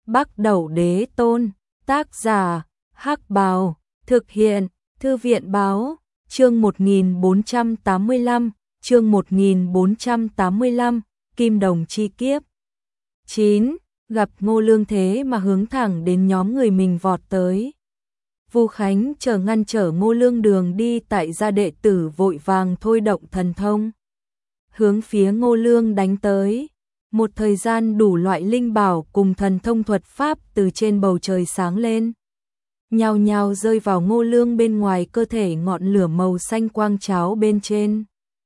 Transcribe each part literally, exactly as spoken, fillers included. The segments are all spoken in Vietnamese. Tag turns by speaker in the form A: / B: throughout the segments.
A: Bắc Đẩu Đế Tôn, tác giả, Hắc Bào, thực hiện, Thư viện Báo, chương một nghìn bốn trăm tám mươi lăm, chương một nghìn bốn trăm tám mươi lăm, Kim Đồng chi kiếp. chín. Gặp Ngô Lương thế mà hướng thẳng đến nhóm người mình vọt tới. Vu Khánh chờ ngăn trở Ngô Lương đường đi, tại gia đệ tử vội vàng thôi động thần thông, hướng phía Ngô Lương đánh tới. Một thời gian đủ loại linh bảo cùng thần thông thuật pháp từ trên bầu trời sáng lên, nhao nhao rơi vào Ngô Lương bên ngoài cơ thể. Ngọn lửa màu xanh quang cháo bên trên,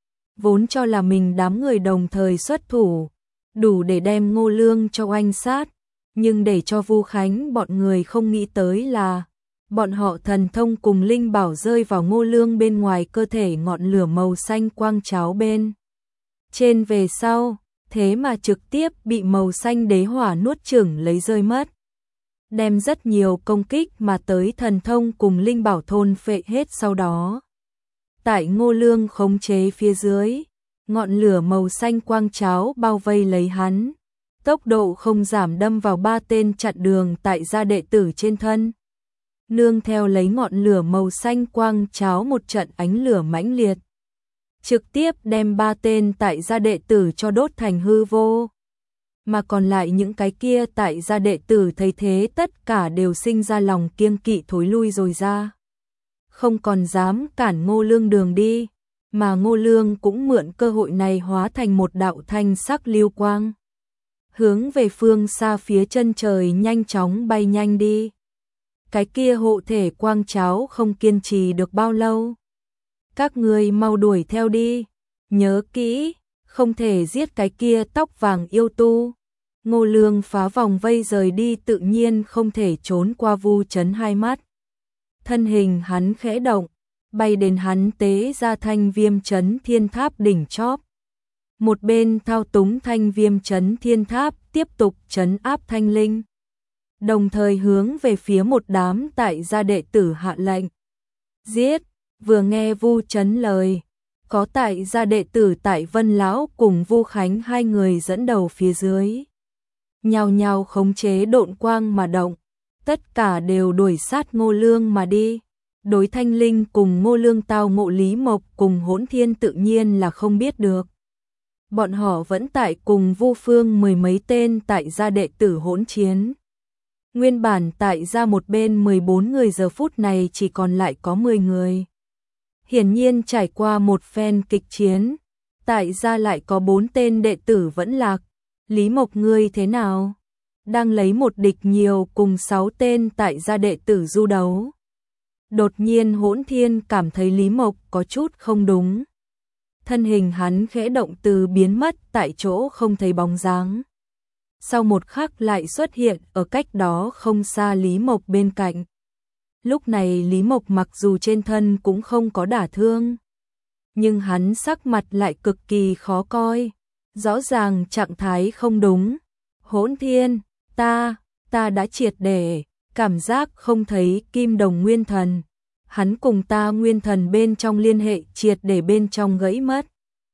A: vốn cho là mình đám người đồng thời xuất thủ, đủ để đem Ngô Lương cho oanh sát, nhưng để cho Vu Khánh bọn người không nghĩ tới là bọn họ thần thông cùng linh bảo rơi vào Ngô Lương bên ngoài cơ thể ngọn lửa màu xanh quang cháo bên trên về sau, thế mà trực tiếp bị màu xanh đế hỏa nuốt chửng lấy rơi mất, đem rất nhiều công kích mà tới thần thông cùng linh bảo thôn phệ hết. Sau đó, tại Ngô Lương khống chế phía dưới, ngọn lửa màu xanh quang cháo bao vây lấy hắn, tốc độ không giảm đâm vào ba tên chặn đường tại gia đệ tử trên thân. Nương theo lấy ngọn lửa màu xanh quang cháo một trận ánh lửa mãnh liệt, trực tiếp đem ba tên tại gia đệ tử cho đốt thành hư vô. Mà còn lại những cái kia tại gia đệ tử thấy thế tất cả đều sinh ra lòng kiêng kỵ, thối lui rồi ra, không còn dám cản Ngô Lương đường đi. Mà Ngô Lương cũng mượn cơ hội này hóa thành một đạo thanh sắc lưu quang, hướng về phương xa phía chân trời nhanh chóng bay nhanh đi. Cái kia hộ thể quang cháo không kiên trì được bao lâu. Các ngươi mau đuổi theo đi, nhớ kỹ, không thể giết cái kia tóc vàng yêu tu. Ngô Lương phá vòng vây rời đi, tự nhiên không thể trốn qua Vu Chấn hai mắt. Thân hình hắn khẽ động, bay đến hắn tế ra thanh viêm chấn thiên tháp đỉnh chóp. Một bên thao túng thanh viêm chấn thiên tháp tiếp tục chấn áp thanh linh, đồng thời hướng về phía một đám tại gia đệ tử hạ lệnh giết. Vừa nghe Vu Chấn lời, có tại gia đệ tử tại Vân Lão cùng Vu Khánh hai người dẫn đầu phía dưới, nhao nhao khống chế độn quang mà động, tất cả đều đuổi sát Ngô Lương mà đi. Đối thanh linh cùng Ngô Lương tao ngộ, Lý Mộc cùng Hỗn Thiên tự nhiên là không biết được. Bọn họ vẫn tại cùng Vu Phương mười mấy tên tại gia đệ tử hỗn chiến. Nguyên bản tại gia một bên mười bốn người, giờ phút này chỉ còn lại có mười người. Hiển nhiên trải qua một phen kịch chiến, tại gia lại có bốn tên đệ tử vẫn lạc. Lý Mộc ngươi thế nào? Đang lấy một địch nhiều cùng sáu tên tại gia đệ tử du đấu. Đột nhiên Hỗn Thiên cảm thấy Lý Mộc có chút không đúng. Thân hình hắn khẽ động, từ biến mất tại chỗ không thấy bóng dáng. Sau một khắc lại xuất hiện ở cách đó không xa Lý Mộc bên cạnh. Lúc này Lý Mộc mặc dù trên thân cũng không có đả thương, nhưng hắn sắc mặt lại cực kỳ khó coi, rõ ràng trạng thái không đúng. Hỗn Thiên, ta, ta đã triệt để cảm giác không thấy Kim Đồng Nguyên Thần, hắn cùng ta nguyên thần bên trong liên hệ triệt để bên trong gãy mất.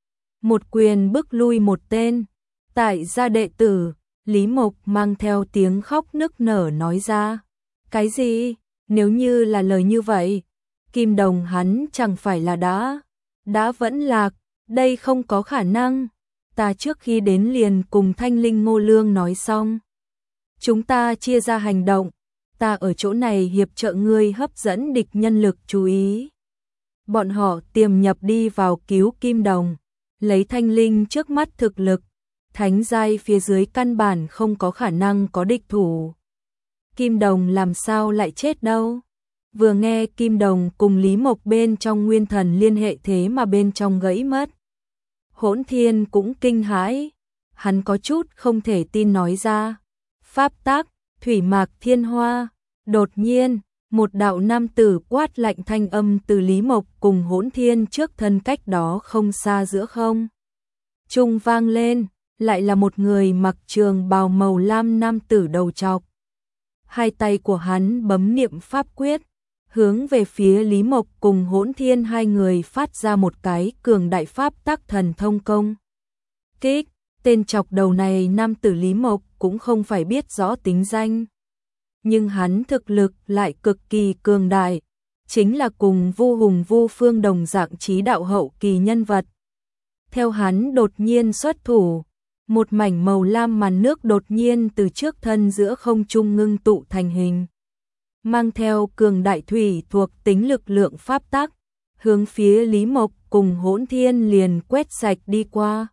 A: Một quyền bức lui một tên tại gia đệ tử. Lý Mộc mang theo tiếng khóc nức nở nói ra. Cái gì? Nếu như là lời như vậy, Kim Đồng hắn chẳng phải là đã đã vẫn lạc? Đây không có khả năng. Ta trước khi đến liền cùng thanh linh Ngô Lương nói xong, chúng ta chia ra hành động. Ta ở chỗ này hiệp trợ ngươi hấp dẫn địch nhân lực chú ý. Bọn họ tiềm nhập đi vào cứu Kim Đồng, lấy thanh linh trước mắt thực lực, thánh giai phía dưới căn bản không có khả năng có địch thủ. Kim Đồng làm sao lại chết đâu? Vừa nghe Kim Đồng cùng Lý Mộc bên trong nguyên thần liên hệ thế mà bên trong gãy mất, Hỗn Thiên cũng kinh hãi, hắn có chút không thể tin nói ra. Pháp tác, thủy mạc thiên hoa. Đột nhiên, một đạo nam tử quát lạnh thanh âm từ Lý Mộc cùng Hỗn Thiên trước thân cách đó không xa giữa không trung vang lên, lại là một người mặc trường bào màu lam nam tử đầu trọc. Hai tay của hắn bấm niệm pháp quyết, hướng về phía Lý Mộc cùng Hỗn Thiên hai người phát ra một cái cường đại pháp tắc thần thông công kích. Tên chọc đầu này nam tử Lý Mộc cũng không phải biết rõ tính danh, nhưng hắn thực lực lại cực kỳ cường đại, chính là cùng Vu Hùng Vu Phương đồng dạng chí đạo hậu kỳ nhân vật. Theo hắn đột nhiên xuất thủ, một mảnh màu lam màn nước đột nhiên từ trước thân giữa không trung ngưng tụ thành hình, mang theo cường đại thủy thuộc tính lực lượng pháp tắc, hướng phía Lý Mộc cùng Hỗn Thiên liền quét sạch đi qua,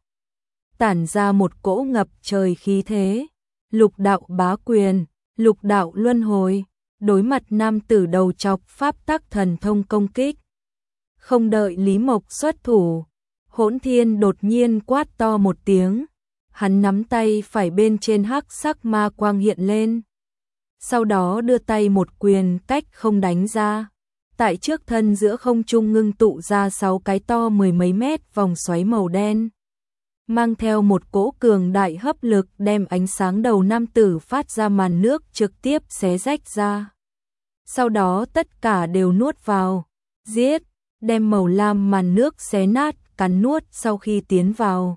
A: tản ra một cỗ ngập trời khí thế. Lục đạo bá quyền, lục đạo luân hồi, đối mặt nam tử đầu chọc pháp tắc thần thông công kích. Không đợi Lý Mộc xuất thủ, Hỗn Thiên đột nhiên quát to một tiếng, hắn nắm tay phải bên trên hắc sắc ma quang hiện lên, sau đó đưa tay một quyền cách không đánh ra, tại trước thân giữa không trung ngưng tụ ra sáu cái to mười mấy mét vòng xoáy màu đen, mang theo một cỗ cường đại hấp lực đem ánh sáng đầu nam tử phát ra màn nước trực tiếp xé rách ra. Sau đó tất cả đều nuốt vào, giết, đem màu lam màn nước xé nát, cắn nuốt sau khi tiến vào.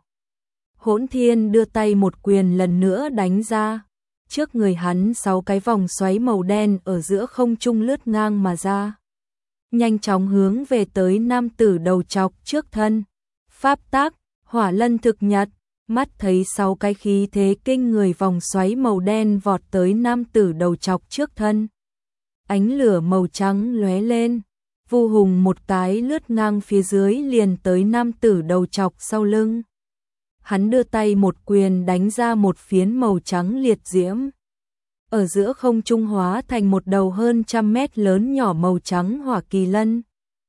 A: Hỗn Thiên đưa tay một quyền lần nữa đánh ra, trước người hắn sáu cái vòng xoáy màu đen ở giữa không trung lướt ngang mà ra, nhanh chóng hướng về tới nam tử đầu chọc trước thân. Pháp tác, Hỏa Lân thực nhật, mắt thấy sáu cái khí thế kinh người vòng xoáy màu đen vọt tới nam tử đầu chọc trước thân. Ánh lửa màu trắng lóe lên, Vu Hùng một cái lướt ngang phía dưới liền tới nam tử đầu chọc sau lưng. Hắn đưa tay một quyền đánh ra một phiến màu trắng liệt diễm, ở giữa không trung hóa thành một đầu hơn trăm mét lớn nhỏ màu trắng hỏa kỳ lân.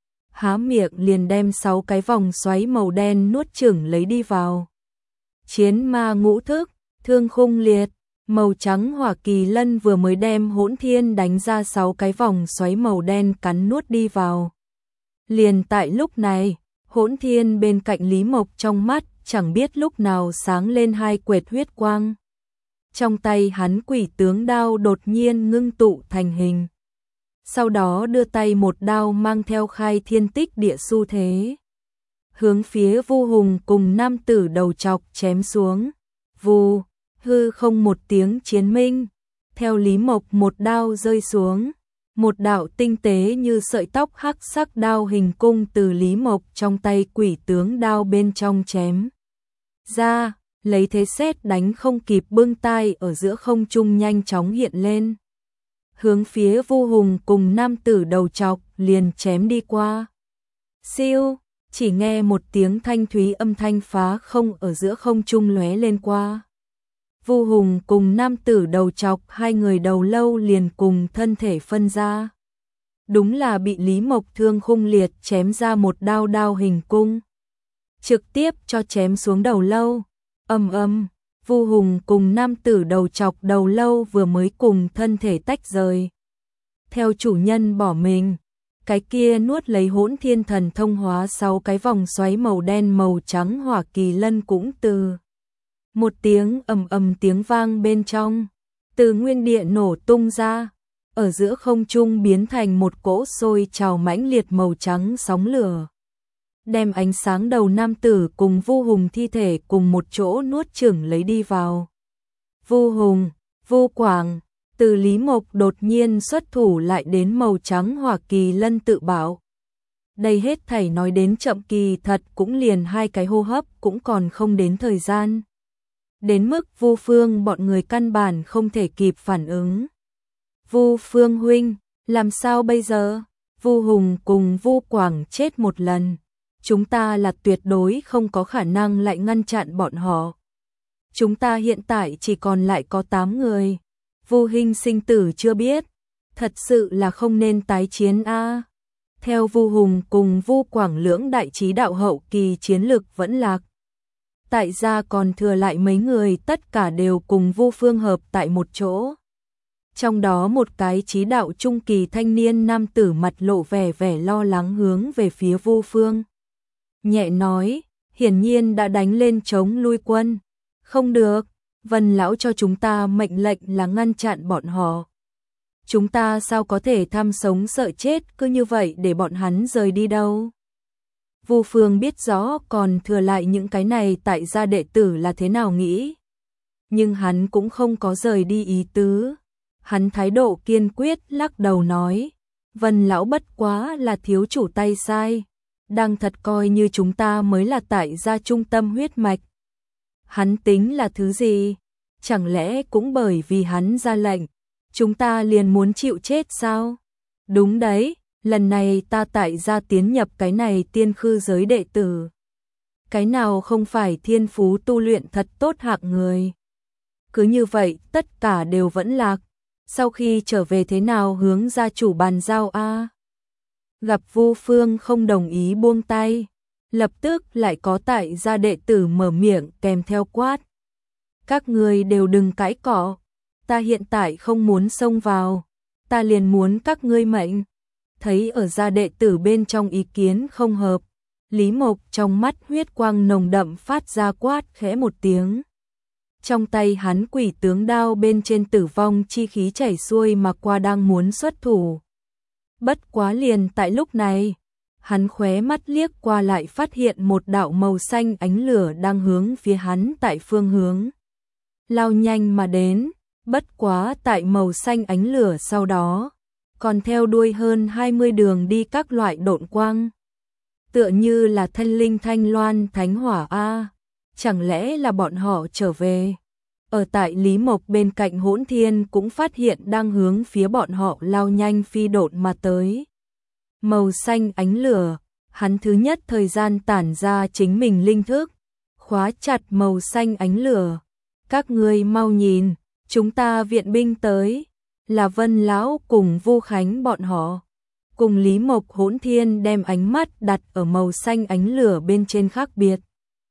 A: Há miệng liền đem sáu cái vòng xoáy màu đen nuốt chửng lấy đi vào. Chiến ma ngũ thức, thương khung liệt, màu trắng hỏa kỳ lân vừa mới đem Hỗn Thiên đánh ra sáu cái vòng xoáy màu đen cắn nuốt đi vào. Liền tại lúc này, Hỗn Thiên bên cạnh Lý Mộc trong mắt chẳng biết lúc nào sáng lên hai quệt huyết quang. Trong tay hắn quỷ tướng đao đột nhiên ngưng tụ thành hình, sau đó đưa tay một đao mang theo khai thiên tích địa xu thế, hướng phía Vu Hùng cùng nam tử đầu chọc chém xuống. Vù, hư không một tiếng chiến minh, theo Lý Mộc một đao rơi xuống, một đạo tinh tế như sợi tóc hắc sắc đao hình cung từ Lý Mộc trong tay quỷ tướng đao bên trong chém ra, lấy thế sét đánh không kịp bưng tay ở giữa không trung nhanh chóng hiện lên, hướng phía Vu Hùng cùng nam tử đầu chọc liền chém đi qua. Siêu, chỉ nghe một tiếng thanh thúy âm thanh phá không ở giữa không trung lóe lên qua. Vu Hùng cùng nam tử đầu chọc hai người đầu lâu liền cùng thân thể phân ra. Đúng là bị Lý Mộc thương khung liệt chém ra một đao đao hình cung, trực tiếp cho chém xuống đầu lâu. Ầm ầm, Vu Hùng cùng nam tử đầu chọc đầu lâu vừa mới cùng thân thể tách rời. Theo chủ nhân bỏ mình, cái kia nuốt lấy Hỗn Thiên thần thông hóa sáu cái vòng xoáy màu đen màu trắng hỏa kỳ lân cũng từ một tiếng ầm ầm tiếng vang bên trong, từ nguyên địa nổ tung ra, ở giữa không trung biến thành một cỗ sôi trào mãnh liệt màu trắng sóng lửa, đem ánh sáng đầu nam tử cùng Vu Hùng thi thể cùng một chỗ nuốt chửng lấy đi vào. Vu Hùng, Vu Quảng, từ Lý Mộc đột nhiên xuất thủ lại đến màu trắng hỏa kỳ lân tự bảo. Đây hết thảy nói đến chậm kỳ thật cũng liền hai cái hô hấp cũng còn không đến thời gian. Đến mức Vu Phương bọn người căn bản không thể kịp phản ứng. Vu Phương huynh, làm sao bây giờ? Vu Hùng cùng Vu Quảng chết một lần, chúng ta là tuyệt đối không có khả năng lại ngăn chặn bọn họ. Chúng ta hiện tại chỉ còn lại có tám người. Vu huynh sinh tử chưa biết, thật sự là không nên tái chiến a. Theo Vu Hùng cùng Vu Quảng lưỡng đại chí đạo hậu kỳ chiến lực vẫn lạc. Tại gia còn thừa lại mấy người tất cả đều cùng Vu Phương hợp tại một chỗ. Trong đó một cái chí đạo trung kỳ thanh niên nam tử mặt lộ vẻ vẻ lo lắng hướng về phía Vu Phương. Nhẹ nói, hiển nhiên đã đánh lên chống lui quân. Không được, Vân lão cho chúng ta mệnh lệnh là ngăn chặn bọn họ. Chúng ta sao có thể tham sống sợ chết cứ như vậy để bọn hắn rời đi đâu? Vu Phương biết rõ còn thừa lại những cái này tại gia đệ tử là thế nào nghĩ. Nhưng hắn cũng không có rời đi ý tứ. Hắn thái độ kiên quyết lắc đầu nói, Vân lão bất quá là thiếu chủ tay sai, đang thật coi như chúng ta mới là tại gia trung tâm huyết mạch. Hắn tính là thứ gì? Chẳng lẽ cũng bởi vì hắn ra lệnh, chúng ta liền muốn chịu chết sao? Đúng đấy, lần này ta tại gia tiến nhập cái này tiên khư giới đệ tử. Cái nào không phải thiên phú tu luyện thật tốt hạng người. Cứ như vậy tất cả đều vẫn lạc. Sau khi trở về thế nào hướng gia chủ bàn giao a? Gặp Vu Phương không đồng ý buông tay, lập tức lại có tại gia đệ tử mở miệng kèm theo quát. Các người đều đừng cãi cọ, ta hiện tại không muốn xông vào, ta liền muốn các ngươi mệnh. Thấy ở gia đệ tử bên trong ý kiến không hợp, Lý Mộc trong mắt huyết quang nồng đậm phát ra quát khẽ một tiếng. Trong tay hắn quỷ tướng đao bên trên tử vong chi khí chảy xuôi mà qua đang muốn xuất thủ. Bất quá liền tại lúc này, hắn khóe mắt liếc qua lại phát hiện một đạo màu xanh ánh lửa đang hướng phía hắn tại phương hướng. Lao nhanh mà đến, bất quá tại màu xanh ánh lửa sau đó, còn theo đuôi hơn hai mươi đường đi các loại độn quang. Tựa như là thanh linh thanh loan thánh hỏa A, chẳng lẽ là bọn họ trở về? Ở tại Lý Mộc bên cạnh Hỗn Thiên cũng phát hiện đang hướng phía bọn họ lao nhanh phi độn mà tới. Màu xanh ánh lửa, hắn thứ nhất thời gian tản ra chính mình linh thức, khóa chặt màu xanh ánh lửa. Các ngươi mau nhìn, chúng ta viện binh tới, là Vân lão cùng Vu Khánh bọn họ. Cùng Lý Mộc Hỗn Thiên đem ánh mắt đặt ở màu xanh ánh lửa bên trên khác biệt.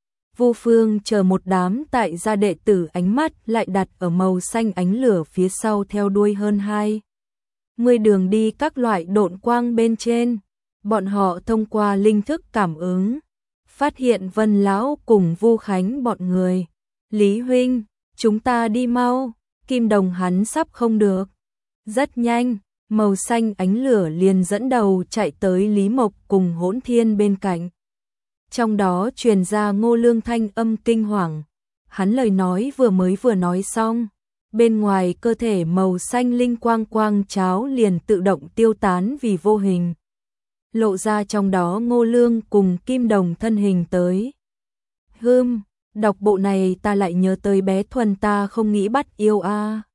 A: Vu Phương chờ một đám tại gia đệ tử ánh mắt lại đặt ở màu xanh ánh lửa phía sau theo đuôi hơn hai mươi đường đi các loại độn quang bên trên. Bọn họ thông qua linh thức cảm ứng, phát hiện Vân lão cùng Vu Khánh bọn người. Lý huynh, chúng ta đi mau, Kim Đồng hắn sắp không được. Rất nhanh, màu xanh ánh lửa liền dẫn đầu chạy tới Lý Mộc cùng Hỗn Thiên bên cạnh. Trong đó truyền ra Ngô Lương thanh âm kinh hoàng. Hắn lời nói vừa mới vừa nói xong, bên ngoài cơ thể màu xanh linh quang quang cháo liền tự động tiêu tán vì vô hình. Lộ ra trong đó Ngô Lương cùng Kim Đồng thân hình tới. Hừm, đọc bộ này ta lại nhớ tới bé Thuần ta không nghĩ bắt yêu a.